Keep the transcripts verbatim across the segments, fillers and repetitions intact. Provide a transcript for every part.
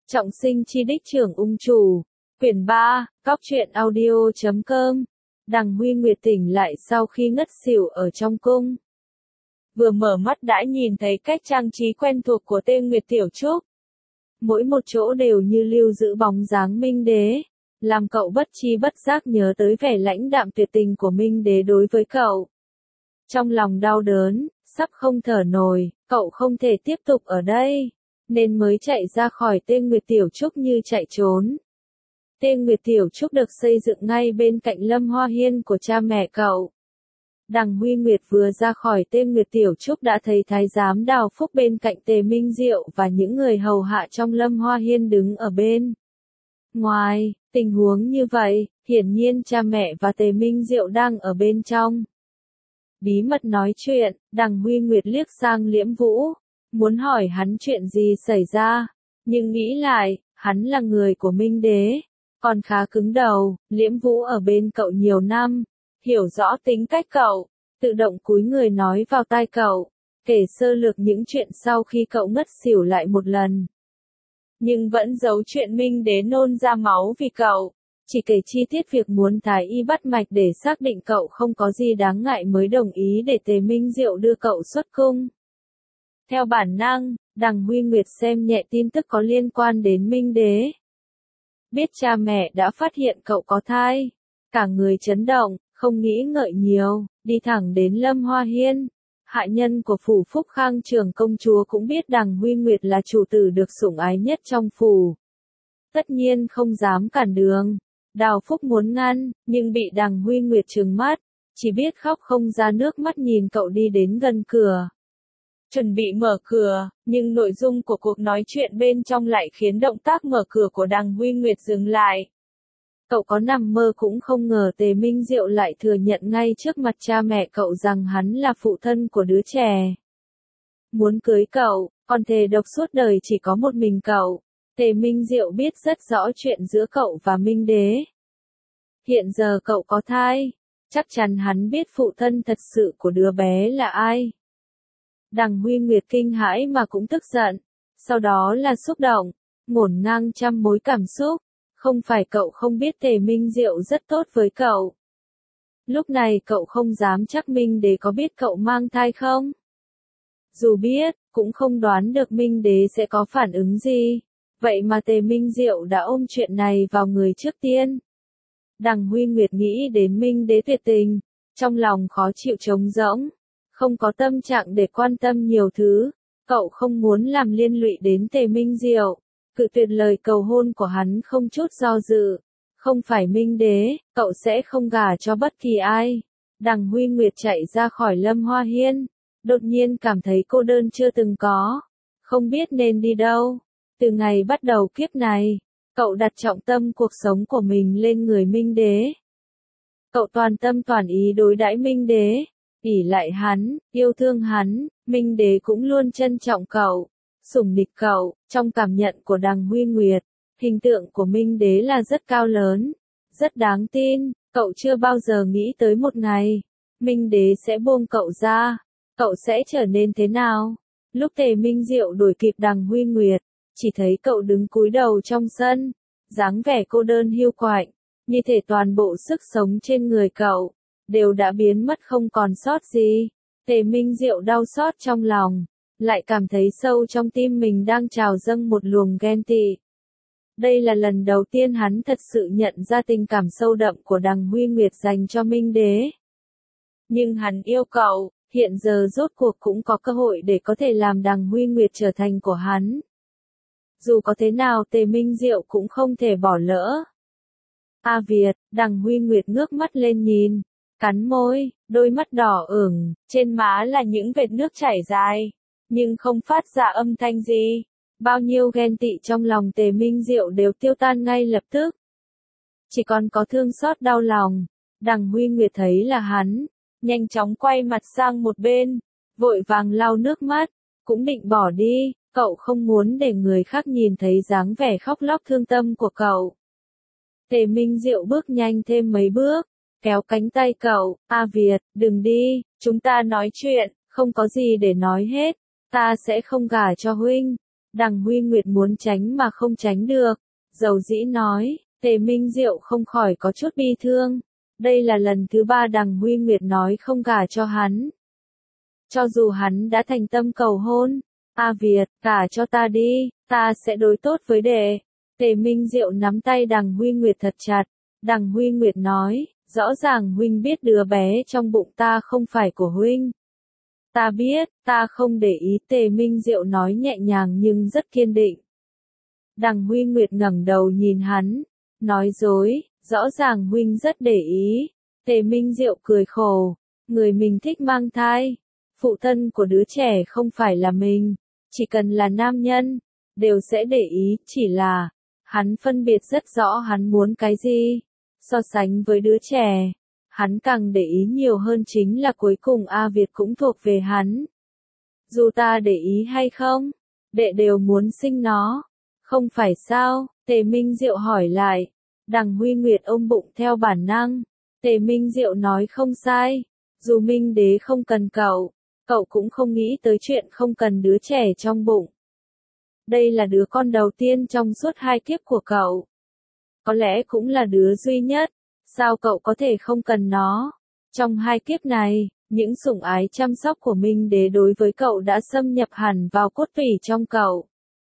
Trọng sinh chi đích trưởng ung chủ. Quyển ba, Cóc truyện audio chấm com. Đằng Huy Nguyệt tỉnh lại sau khi ngất xỉu ở trong cung. Vừa mở mắt đã nhìn thấy cách trang trí quen thuộc của tên Nguyệt Tiểu Trúc. Mỗi một chỗ đều như lưu giữ bóng dáng Minh Đế, làm cậu bất chi bất giác nhớ tới vẻ lãnh đạm tuyệt tình của Minh Đế đối với cậu. Trong lòng đau đớn, sắp không thở nổi, cậu không thể tiếp tục ở đây, nên mới chạy ra khỏi tên Nguyệt Tiểu Trúc như chạy trốn. Tên Nguyệt Tiểu Trúc được xây dựng ngay bên cạnh Lâm Hoa Hiên của cha mẹ cậu. Đằng Huy Nguyệt vừa ra khỏi tên Nguyệt Tiểu Trúc đã thấy thái giám Đào Phúc bên cạnh Tề Minh Diệu và những người hầu hạ trong Lâm Hoa Hiên đứng ở bên ngoài. Tình huống như vậy, hiển nhiên cha mẹ và Tề Minh Diệu đang ở bên trong. Bí mật nói chuyện, đằng Huy Nguyệt liếc sang Liễm Vũ, muốn hỏi hắn chuyện gì xảy ra, nhưng nghĩ lại, hắn là người của Minh Đế, còn khá cứng đầu. Liễm Vũ ở bên cậu nhiều năm, hiểu rõ tính cách cậu, tự động cúi người nói vào tai cậu, kể sơ lược những chuyện sau khi cậu ngất xỉu lại một lần. Nhưng vẫn giấu chuyện Minh Đế nôn ra máu vì cậu, chỉ kể chi tiết việc muốn thái y bắt mạch để xác định cậu không có gì đáng ngại mới đồng ý để Tề Minh Diệu đưa cậu xuất cung. Theo bản năng, đằng Huy Nguyệt xem nhẹ tin tức có liên quan đến Minh Đế. Biết cha mẹ đã phát hiện cậu có thai, cả người chấn động, không nghĩ ngợi nhiều, đi thẳng đến Lâm Hoa Hiên. Hạ nhân của phủ Phúc Khang trưởng công chúa cũng biết đằng Huy Nguyệt là chủ tử được sủng ái nhất trong phủ. Tất nhiên không dám cản đường. Đào Phúc muốn ngăn, nhưng bị đằng Huy Nguyệt trừng mắt, chỉ biết khóc không ra nước mắt nhìn cậu đi đến gần cửa. Chuẩn bị mở cửa, nhưng nội dung của cuộc nói chuyện bên trong lại khiến động tác mở cửa của đằng Huy Nguyệt dừng lại. Cậu có nằm mơ cũng không ngờ Tề Minh Diệu lại thừa nhận ngay trước mặt cha mẹ cậu rằng hắn là phụ thân của đứa trẻ. Muốn cưới cậu, còn thề độc suốt đời chỉ có một mình cậu. Tề Minh Diệu biết rất rõ chuyện giữa cậu và Minh Đế. Hiện giờ cậu có thai, chắc chắn hắn biết phụ thân thật sự của đứa bé là ai. Đằng Huy Nguyệt kinh hãi mà cũng tức giận, sau đó là xúc động, ngổn ngang trăm mối cảm xúc. Không phải cậu không biết Tề Minh Diệu rất tốt với cậu. Lúc này cậu không dám chắc Minh Đế có biết cậu mang thai không? Dù biết, cũng không đoán được Minh Đế sẽ có phản ứng gì. Vậy mà Tề Minh Diệu đã ôm chuyện này vào người trước tiên. Đằng Huy Nguyệt nghĩ đến Minh Đế tuyệt tình, trong lòng khó chịu trống rỗng, không có tâm trạng để quan tâm nhiều thứ. Cậu không muốn làm liên lụy đến Tề Minh Diệu. Cự tuyệt lời cầu hôn của hắn không chút do dự. Không phải Minh Đế, cậu sẽ không gả cho bất kỳ ai. Đằng Huy Nguyệt chạy ra khỏi Lâm Hoa Hiên, đột nhiên cảm thấy cô đơn chưa từng có, không biết nên đi đâu. Từ ngày bắt đầu kiếp này, cậu đặt trọng tâm cuộc sống của mình lên người Minh Đế. Cậu toàn tâm toàn ý đối đãi Minh Đế, ỷ lại hắn, yêu thương hắn. Minh Đế cũng luôn trân trọng cậu, sủng nịch cậu. Trong cảm nhận của đằng Huy Nguyệt, hình tượng của Minh Đế là rất cao lớn, rất đáng tin. Cậu chưa bao giờ nghĩ tới một ngày Minh Đế sẽ buông cậu ra, cậu sẽ trở nên thế nào. Lúc Tề Minh Diệu đuổi kịp đằng Huy Nguyệt, chỉ thấy cậu đứng cúi đầu trong sân, dáng vẻ cô đơn hiu quạnh, như thể toàn bộ sức sống trên người cậu đều đã biến mất không còn sót gì. Tề Minh Diệu đau xót trong lòng, lại cảm thấy sâu trong tim mình đang trào dâng một luồng ghen tị. Đây là lần đầu tiên hắn thật sự nhận ra tình cảm sâu đậm của đằng Huy Nguyệt dành cho Minh Đế. Nhưng hắn yêu cậu, hiện giờ rốt cuộc cũng có cơ hội để có thể làm đằng Huy Nguyệt trở thành của hắn. Dù có thế nào Tề Minh Diệu cũng không thể bỏ lỡ. A Việt, đằng Huy Nguyệt ngước mắt lên nhìn, cắn môi, đôi mắt đỏ ửng, trên má là những vệt nước chảy dài, nhưng không phát ra âm thanh gì. Bao nhiêu ghen tị trong lòng Tề Minh Diệu đều tiêu tan ngay lập tức. Chỉ còn có thương xót đau lòng. Đằng Huy Nguyệt thấy là hắn, nhanh chóng quay mặt sang một bên, vội vàng lau nước mắt, cũng định bỏ đi. Cậu không muốn để người khác nhìn thấy dáng vẻ khóc lóc thương tâm của cậu. Tề Minh Diệu bước nhanh thêm mấy bước, kéo cánh tay cậu. A Việt, đừng đi, chúng ta nói chuyện, không có gì để nói hết, ta sẽ không gả cho huynh. Đằng Huy Nguyệt muốn tránh mà không tránh được, dầu dĩ nói, Tề Minh Diệu không khỏi có chút bi thương. Đây là lần thứ ba đằng Huy Nguyệt nói không gả cho hắn. Cho dù hắn đã thành tâm cầu hôn, A Việt, gả cho ta đi, ta sẽ đối tốt với đệ. Tề Minh Diệu nắm tay đằng Huy Nguyệt thật chặt, đằng Huy Nguyệt nói, rõ ràng huynh biết đứa bé trong bụng ta không phải của huynh. Ta biết, ta không để ý. Tề Minh Diệu nói nhẹ nhàng nhưng rất kiên định. Đằng Huy Nguyệt ngẩng đầu nhìn hắn, nói dối, rõ ràng huynh rất để ý. Tề Minh Diệu cười khổ, người mình thích mang thai, phụ thân của đứa trẻ không phải là mình, chỉ cần là nam nhân, đều sẽ để ý, chỉ là, hắn phân biệt rất rõ hắn muốn cái gì. So sánh với đứa trẻ, hắn càng để ý nhiều hơn chính là cuối cùng A Việt cũng thuộc về hắn. Dù ta để ý hay không, đệ đều muốn sinh nó, không phải sao? Tề Minh Diệu hỏi lại. Đằng Huy Nguyệt ôm bụng theo bản năng. Tề Minh Diệu nói không sai, dù Minh Đế không cần cậu, cậu cũng không nghĩ tới chuyện không cần đứa trẻ trong bụng. Đây là đứa con đầu tiên trong suốt hai kiếp của cậu. Có lẽ cũng là đứa duy nhất, sao cậu có thể không cần nó? Trong hai kiếp này, những sủng ái chăm sóc của Minh Đế đối với cậu đã xâm nhập hẳn vào cốt tủy trong cậu.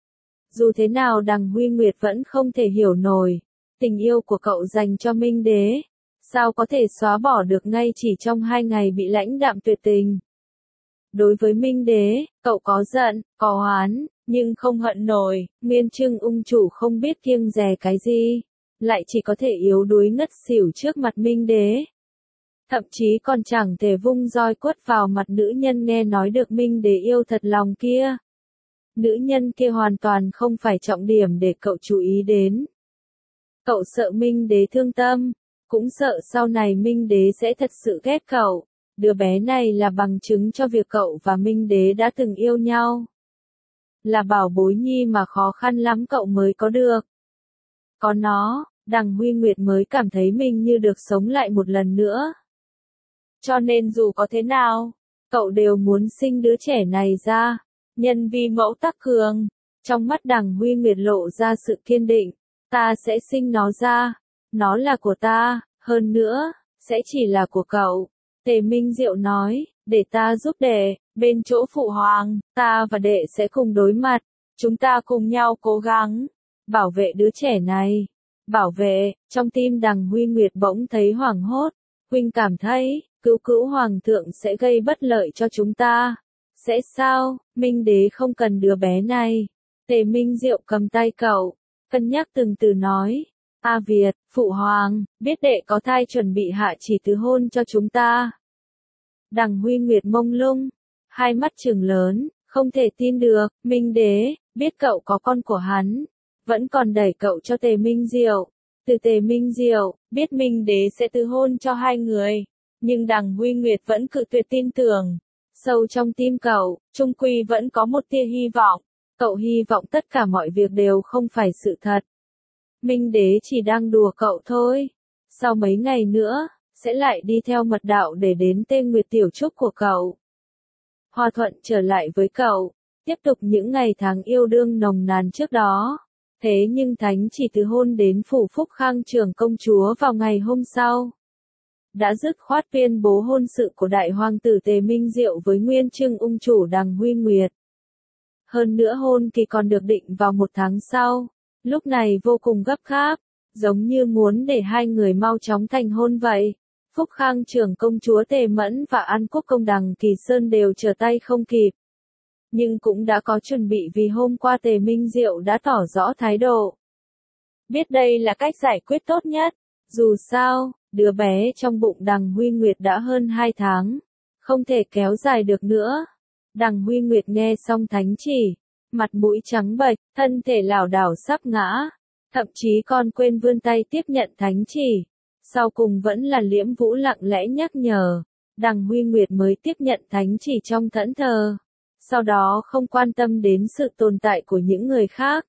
Dù thế nào đằng Huy Nguyệt vẫn không thể hiểu nổi, tình yêu của cậu dành cho Minh Đế, sao có thể xóa bỏ được ngay chỉ trong hai ngày bị lãnh đạm tuyệt tình. Đối với Minh Đế, cậu có giận, có oán, nhưng không hận nổi. Nguyên Trưng ung chủ không biết kiêng dè cái gì, lại chỉ có thể yếu đuối ngất xỉu trước mặt Minh Đế. Thậm chí còn chẳng thể vung roi quất vào mặt nữ nhân nghe nói được Minh Đế yêu thật lòng kia. Nữ nhân kia hoàn toàn không phải trọng điểm để cậu chú ý đến. Cậu sợ Minh Đế thương tâm, cũng sợ sau này Minh Đế sẽ thật sự ghét cậu. Đứa bé này là bằng chứng cho việc cậu và Minh Đế đã từng yêu nhau. Là bảo bối nhi mà khó khăn lắm cậu mới có được. Có nó, đằng Huy Nguyệt mới cảm thấy mình như được sống lại một lần nữa. Cho nên dù có thế nào, cậu đều muốn sinh đứa trẻ này ra. Nhân vi mẫu tắc cường, trong mắt đằng Huy Nguyệt lộ ra sự kiên định. Ta sẽ sinh nó ra, nó là của ta, hơn nữa, sẽ chỉ là của cậu. Tề Minh Diệu nói, để ta giúp đệ, bên chỗ phụ hoàng, ta và đệ sẽ cùng đối mặt, chúng ta cùng nhau cố gắng, bảo vệ đứa trẻ này. Bảo vệ, trong tim đằng Huy Nguyệt bỗng thấy hoảng hốt, huynh cảm thấy, cứu cứu hoàng thượng sẽ gây bất lợi cho chúng ta. Sẽ sao, Minh Đế không cần đứa bé này. Tề Minh Diệu cầm tay cậu, cân nhắc từng từ nói, A Việt, phụ hoàng, biết đệ có thai chuẩn bị hạ chỉ tứ hôn cho chúng ta. Đằng Huy Nguyệt mông lung, hai mắt trừng lớn, không thể tin được. Minh Đế, biết cậu có con của hắn, vẫn còn đẩy cậu cho Tề Minh Diệu. Từ Tề Minh Diệu, biết Minh Đế sẽ tứ hôn cho hai người, nhưng đằng Huy Nguyệt vẫn cự tuyệt tin tưởng. Sâu trong tim cậu, chung quy vẫn có một tia hy vọng. Cậu hy vọng tất cả mọi việc đều không phải sự thật. Minh Đế chỉ đang đùa cậu thôi. Sau mấy ngày nữa, sẽ lại đi theo mật đạo để đến tên Nguyệt Tiểu Trúc của cậu. Hòa thuận trở lại với cậu, tiếp tục những ngày tháng yêu đương nồng nàn trước đó. Thế nhưng Thánh chỉ từ hôn đến phủ Phúc Khang trưởng công chúa vào ngày hôm sau. Đã dứt khoát tuyên bố hôn sự của đại hoàng tử Tề Minh Diệu với Nguyên Trưng ung chủ đằng Huy Nguyệt. Hơn nữa hôn kỳ còn được định vào một tháng sau, lúc này vô cùng gấp gáp, giống như muốn để hai người mau chóng thành hôn vậy. Phúc Khang trưởng công chúa Tề Mẫn và An Quốc công đằng Kỳ Sơn đều trở tay không kịp. Nhưng cũng đã có chuẩn bị vì hôm qua Tề Minh Diệu đã tỏ rõ thái độ. Biết đây là cách giải quyết tốt nhất, dù sao, đứa bé trong bụng đằng Huy Nguyệt đã hơn hai tháng, không thể kéo dài được nữa. Đằng Huy Nguyệt nghe xong thánh chỉ, mặt mũi trắng bệch, thân thể lảo đảo sắp ngã, thậm chí còn quên vươn tay tiếp nhận thánh chỉ. Sau cùng vẫn là Liễm Vũ lặng lẽ nhắc nhở, đằng Huy Nguyệt mới tiếp nhận thánh chỉ trong thẫn thờ, sau đó không quan tâm đến sự tồn tại của những người khác.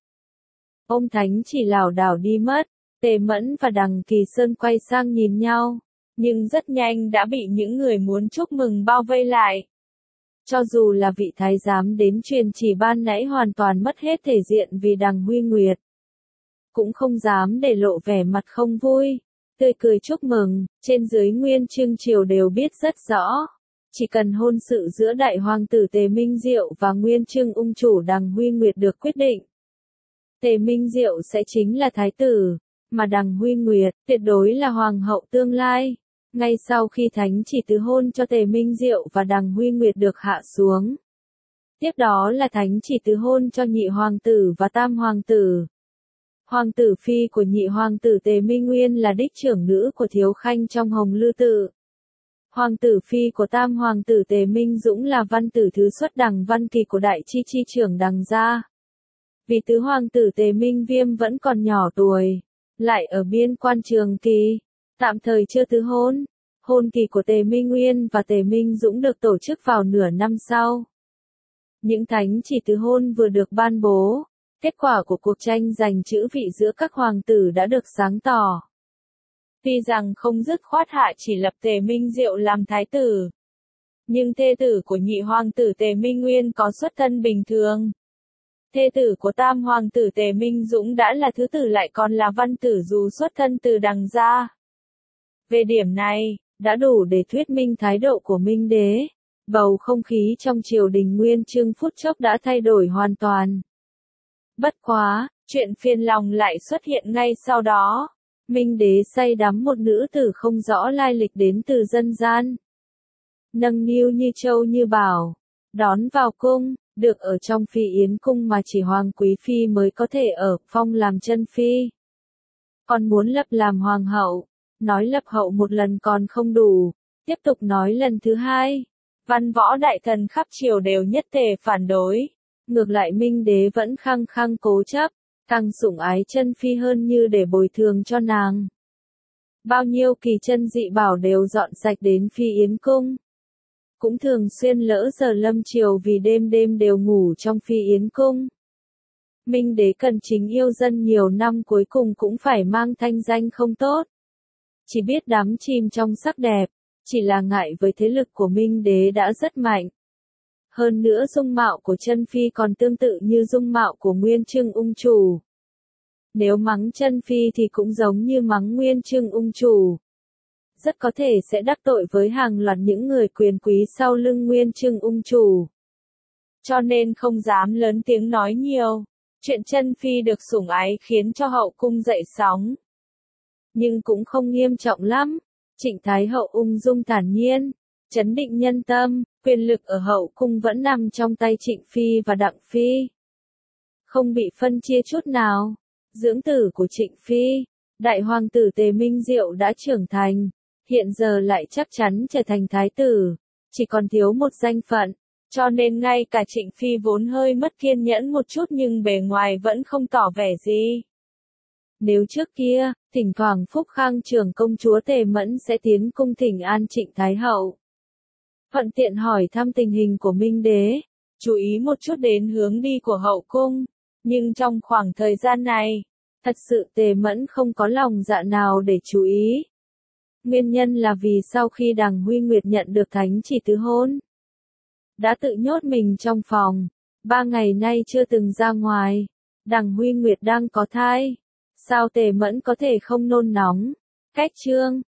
Ôm thánh chỉ lảo đảo đi mất, Tề Mẫn và đằng Kỳ Sơn quay sang nhìn nhau, nhưng rất nhanh đã bị những người muốn chúc mừng bao vây lại. Cho dù là vị thái giám đến truyền chỉ ban nãy hoàn toàn mất hết thể diện vì Đằng Huy Nguyệt, cũng không dám để lộ vẻ mặt không vui, tươi cười chúc mừng, trên dưới Nguyên Chương Triều đều biết rất rõ. Chỉ cần hôn sự giữa đại hoàng tử Tề Minh Diệu và Nguyên Chương ung chủ Đằng Huy Nguyệt được quyết định, Tề Minh Diệu sẽ chính là thái tử, mà Đằng Huy Nguyệt tuyệt đối là hoàng hậu tương lai. Ngay sau khi thánh chỉ tứ hôn cho Tề Minh Diệu và Đằng Huy Nguyệt được hạ xuống, tiếp đó là thánh chỉ tứ hôn cho nhị hoàng tử và tam hoàng tử. Hoàng tử phi của nhị hoàng tử Tề Minh Nguyên là đích trưởng nữ của Thiếu Khanh trong Hồng Lư Tự. Hoàng tử phi của tam hoàng tử Tề Minh Dũng là văn tử thứ xuất Đằng Văn Kỳ của đại chi chi trưởng Đằng gia. Vì tứ hoàng tử Tề Minh Viêm vẫn còn nhỏ tuổi, lại ở biên quan Trường Kỳ, tạm thời chưa tứ hôn. Hôn kỳ của Tề Minh Nguyên và Tề Minh Dũng được tổ chức vào nửa năm sau. Những thánh chỉ tứ hôn vừa được ban bố, kết quả của cuộc tranh giành chữ vị giữa các hoàng tử đã được sáng tỏ. Tuy rằng không dứt khoát hạ chỉ lập Tề Minh Diệu làm thái tử, nhưng thê tử của nhị hoàng tử Tề Minh Nguyên có xuất thân bình thường. Thê tử của tam hoàng tử Tề Minh Dũng đã là thứ tử lại còn là văn tử dù xuất thân từ Đằng gia. Về điểm này, đã đủ để thuyết minh thái độ của Minh Đế. Bầu không khí trong triều đình Nguyên Chương phút chốc đã thay đổi hoàn toàn. Bất quá, chuyện phiền lòng lại xuất hiện ngay sau đó. Minh Đế say đắm một nữ tử không rõ lai lịch đến từ dân gian. Nâng niu như châu như bảo, đón vào cung, được ở trong phi yến cung mà chỉ hoàng quý phi mới có thể ở, phong làm chân phi. Còn muốn lập làm hoàng hậu, nói lập hậu một lần còn không đủ, tiếp tục nói lần thứ hai. Văn võ đại thần khắp triều đều nhất tề phản đối. Ngược lại Minh Đế vẫn khăng khăng cố chấp, càng sủng ái chân phi hơn như để bồi thường cho nàng. Bao nhiêu kỳ chân dị bảo đều dọn sạch đến phi yến cung. Cũng thường xuyên lỡ giờ lâm triều vì đêm đêm đều ngủ trong phi yến cung. Minh Đế cần chính yêu dân nhiều năm cuối cùng cũng phải mang thanh danh không tốt. Chỉ biết đắm chìm trong sắc đẹp, chỉ là ngại với thế lực của Minh Đế đã rất mạnh. Hơn nữa dung mạo của chân phi còn tương tự như dung mạo của Nguyên Chương ung chủ. Nếu mắng chân phi thì cũng giống như mắng Nguyên Chương ung chủ. Rất có thể sẽ đắc tội với hàng loạt những người quyền quý sau lưng Nguyên Chương ung chủ. Cho nên không dám lớn tiếng nói nhiều. Chuyện chân phi được sủng ái khiến cho hậu cung dậy sóng. Nhưng cũng không nghiêm trọng lắm. Trịnh Thái Hậu ung dung thản nhiên, trấn định nhân tâm, quyền lực ở hậu cung vẫn nằm trong tay Trịnh Phi và Đặng Phi. Không bị phân chia chút nào. Dưỡng tử của Trịnh Phi, đại hoàng tử Tề Minh Diệu đã trưởng thành, hiện giờ lại chắc chắn trở thành thái tử, chỉ còn thiếu một danh phận, cho nên ngay cả Trịnh Phi vốn hơi mất kiên nhẫn một chút nhưng bề ngoài vẫn không tỏ vẻ gì. Nếu trước kia, thỉnh thoảng Phúc Khang trưởng công chúa Tề Mẫn sẽ tiến cung thỉnh an Trịnh Thái Hậu, thuận tiện hỏi thăm tình hình của Minh Đế, chú ý một chút đến hướng đi của hậu cung, nhưng trong khoảng thời gian này, thật sự Tề Mẫn không có lòng dạ nào để chú ý. Nguyên nhân là vì sau khi Đằng Huy Nguyệt nhận được thánh chỉ tứ hôn, đã tự nhốt mình trong phòng, ba ngày nay chưa từng ra ngoài. Đằng Huy Nguyệt đang có thai, sao Tề Mẫn có thể không nôn nóng? Cách chương